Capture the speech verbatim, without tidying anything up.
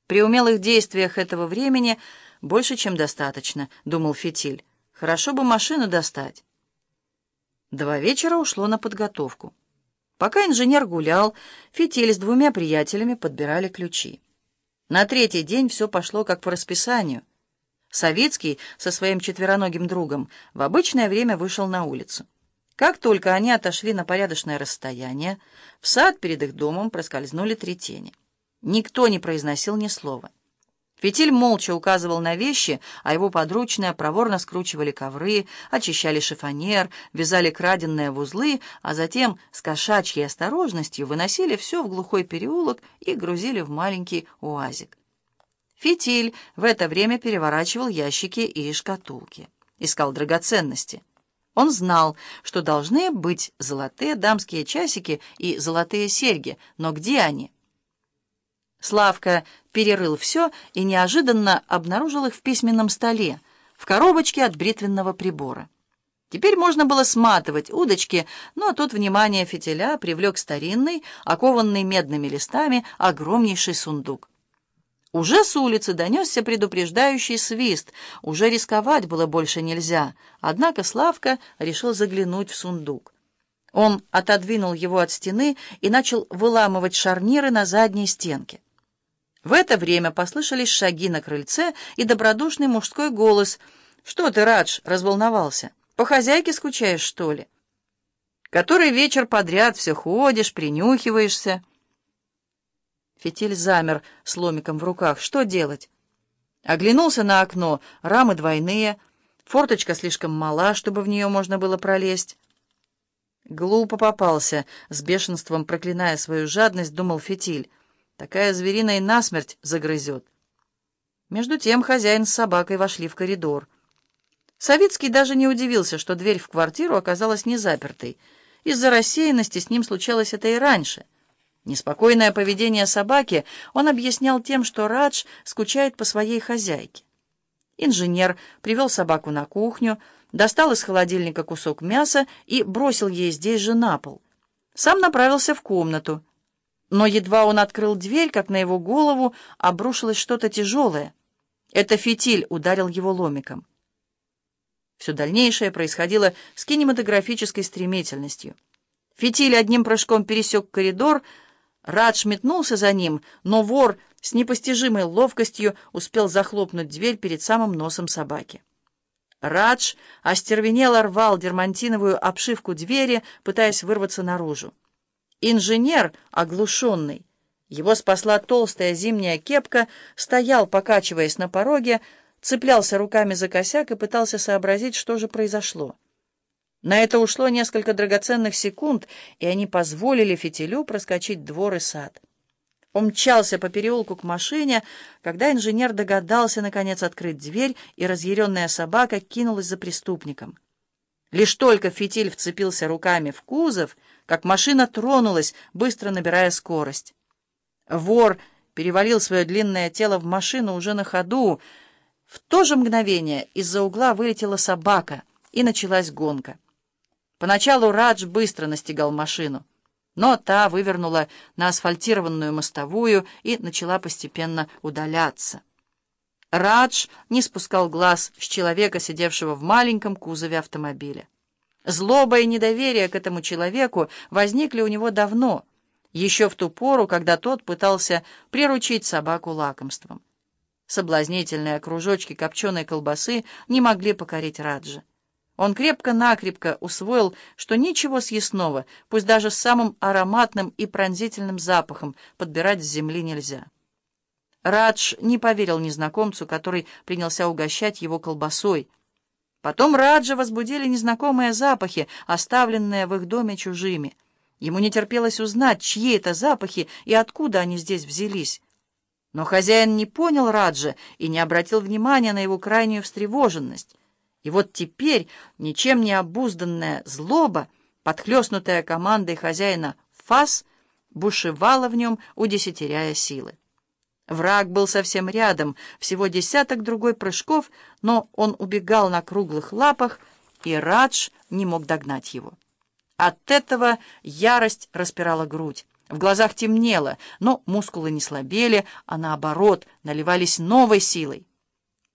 При умелых действиях этого времени больше, чем достаточно, думал Фитиль. Хорошо бы машину достать. Два вечера ушло на подготовку. Пока инженер гулял, Фитиль с двумя приятелями подбирали ключи. На третий день все пошло как по расписанию. Савицкий со своим четвероногим другом в обычное время вышел на улицу. Как только они отошли на порядочное расстояние, в сад перед их домом проскользнули три тени. Никто не произносил ни слова. Фитиль молча указывал на вещи, а его подручные проворно скручивали ковры, очищали шифоньер, вязали краденные в узлы, а затем с кошачьей осторожностью выносили все в глухой переулок и грузили в маленький уазик. Фитиль в это время переворачивал ящики и шкатулки, искал драгоценности. Он знал, что должны быть золотые дамские часики и золотые серьги, но где они? Славка перерыл все и неожиданно обнаружил их в письменном столе, в коробочке от бритвенного прибора. Теперь можно было сматывать удочки, но тут внимание Фитиля привлек старинный, окованный медными листами, огромнейший сундук. Уже с улицы донесся предупреждающий свист, уже рисковать было больше нельзя, однако Славка решил заглянуть в сундук. Он отодвинул его от стены и начал выламывать шарниры на задней стенке. В это время послышались шаги на крыльце и добродушный мужской голос. «Что ты, Радж, разволновался? По хозяйке скучаешь, что ли? Который вечер подряд все ходишь, принюхиваешься». Фитиль замер с ломиком в руках. Что делать? Оглянулся на окно. Рамы двойные. Форточка слишком мала, чтобы в нее можно было пролезть. Глупо попался, с бешенством проклиная свою жадность, думал Фитиль. Такая зверина и насмерть загрызет. Между тем хозяин с собакой вошли в коридор. Савицкий даже не удивился, что дверь в квартиру оказалась не запертой. Из-за рассеянности с ним случалось это и раньше. Неспокойное поведение собаки он объяснял тем, что Радж скучает по своей хозяйке. Инженер привел собаку на кухню, достал из холодильника кусок мяса и бросил ей здесь же на пол. Сам направился в комнату. Но едва он открыл дверь, как на его голову обрушилось что-то тяжелое. Это Фитиль ударил его ломиком. Все дальнейшее происходило с кинематографической стремительностью. Фитиль одним прыжком пересек коридор, Радж метнулся за ним, но вор с непостижимой ловкостью успел захлопнуть дверь перед самым носом собаки. Радж остервенело рвал дермантиновую обшивку двери, пытаясь вырваться наружу. Инженер, оглушенный, его спасла толстая зимняя кепка, стоял, покачиваясь на пороге, цеплялся руками за косяк и пытался сообразить, что же произошло. На это ушло несколько драгоценных секунд, и они позволили Фитилю проскочить двор и сад. Он мчался по переулку к машине, когда инженер догадался, наконец, открыть дверь, и разъяренная собака кинулась за преступником. Лишь только Фитиль вцепился руками в кузов, как машина тронулась, быстро набирая скорость. Вор перевалил свое длинное тело в машину уже на ходу. В то же мгновение из-за угла вылетела собака, и началась гонка. Поначалу Радж быстро настигал машину, но та вывернула на асфальтированную мостовую и начала постепенно удаляться. Радж не спускал глаз с человека, сидевшего в маленьком кузове автомобиля. Злоба и недоверие к этому человеку возникли у него давно, еще в ту пору, когда тот пытался приручить собаку лакомством. Соблазнительные кружочки копченой колбасы не могли покорить Раджа. Он крепко-накрепко усвоил, что ничего съестного, пусть даже с самым ароматным и пронзительным запахом, подбирать с земли нельзя. Радж не поверил незнакомцу, который принялся угощать его колбасой. Потом Раджа возбудили незнакомые запахи, оставленные в их доме чужими. Ему не терпелось узнать, чьи это запахи и откуда они здесь взялись. Но хозяин не понял Раджа и не обратил внимания на его крайнюю встревоженность. И вот теперь ничем не обузданная злоба, подхлестнутая командой хозяина «фас», бушевала в нем, удесятеряя силы. Враг был совсем рядом, всего десяток другой прыжков, но он убегал на круглых лапах, и Радж не мог догнать его. От этого ярость распирала грудь. В глазах темнело, но мускулы не слабели, а наоборот, наливались новой силой.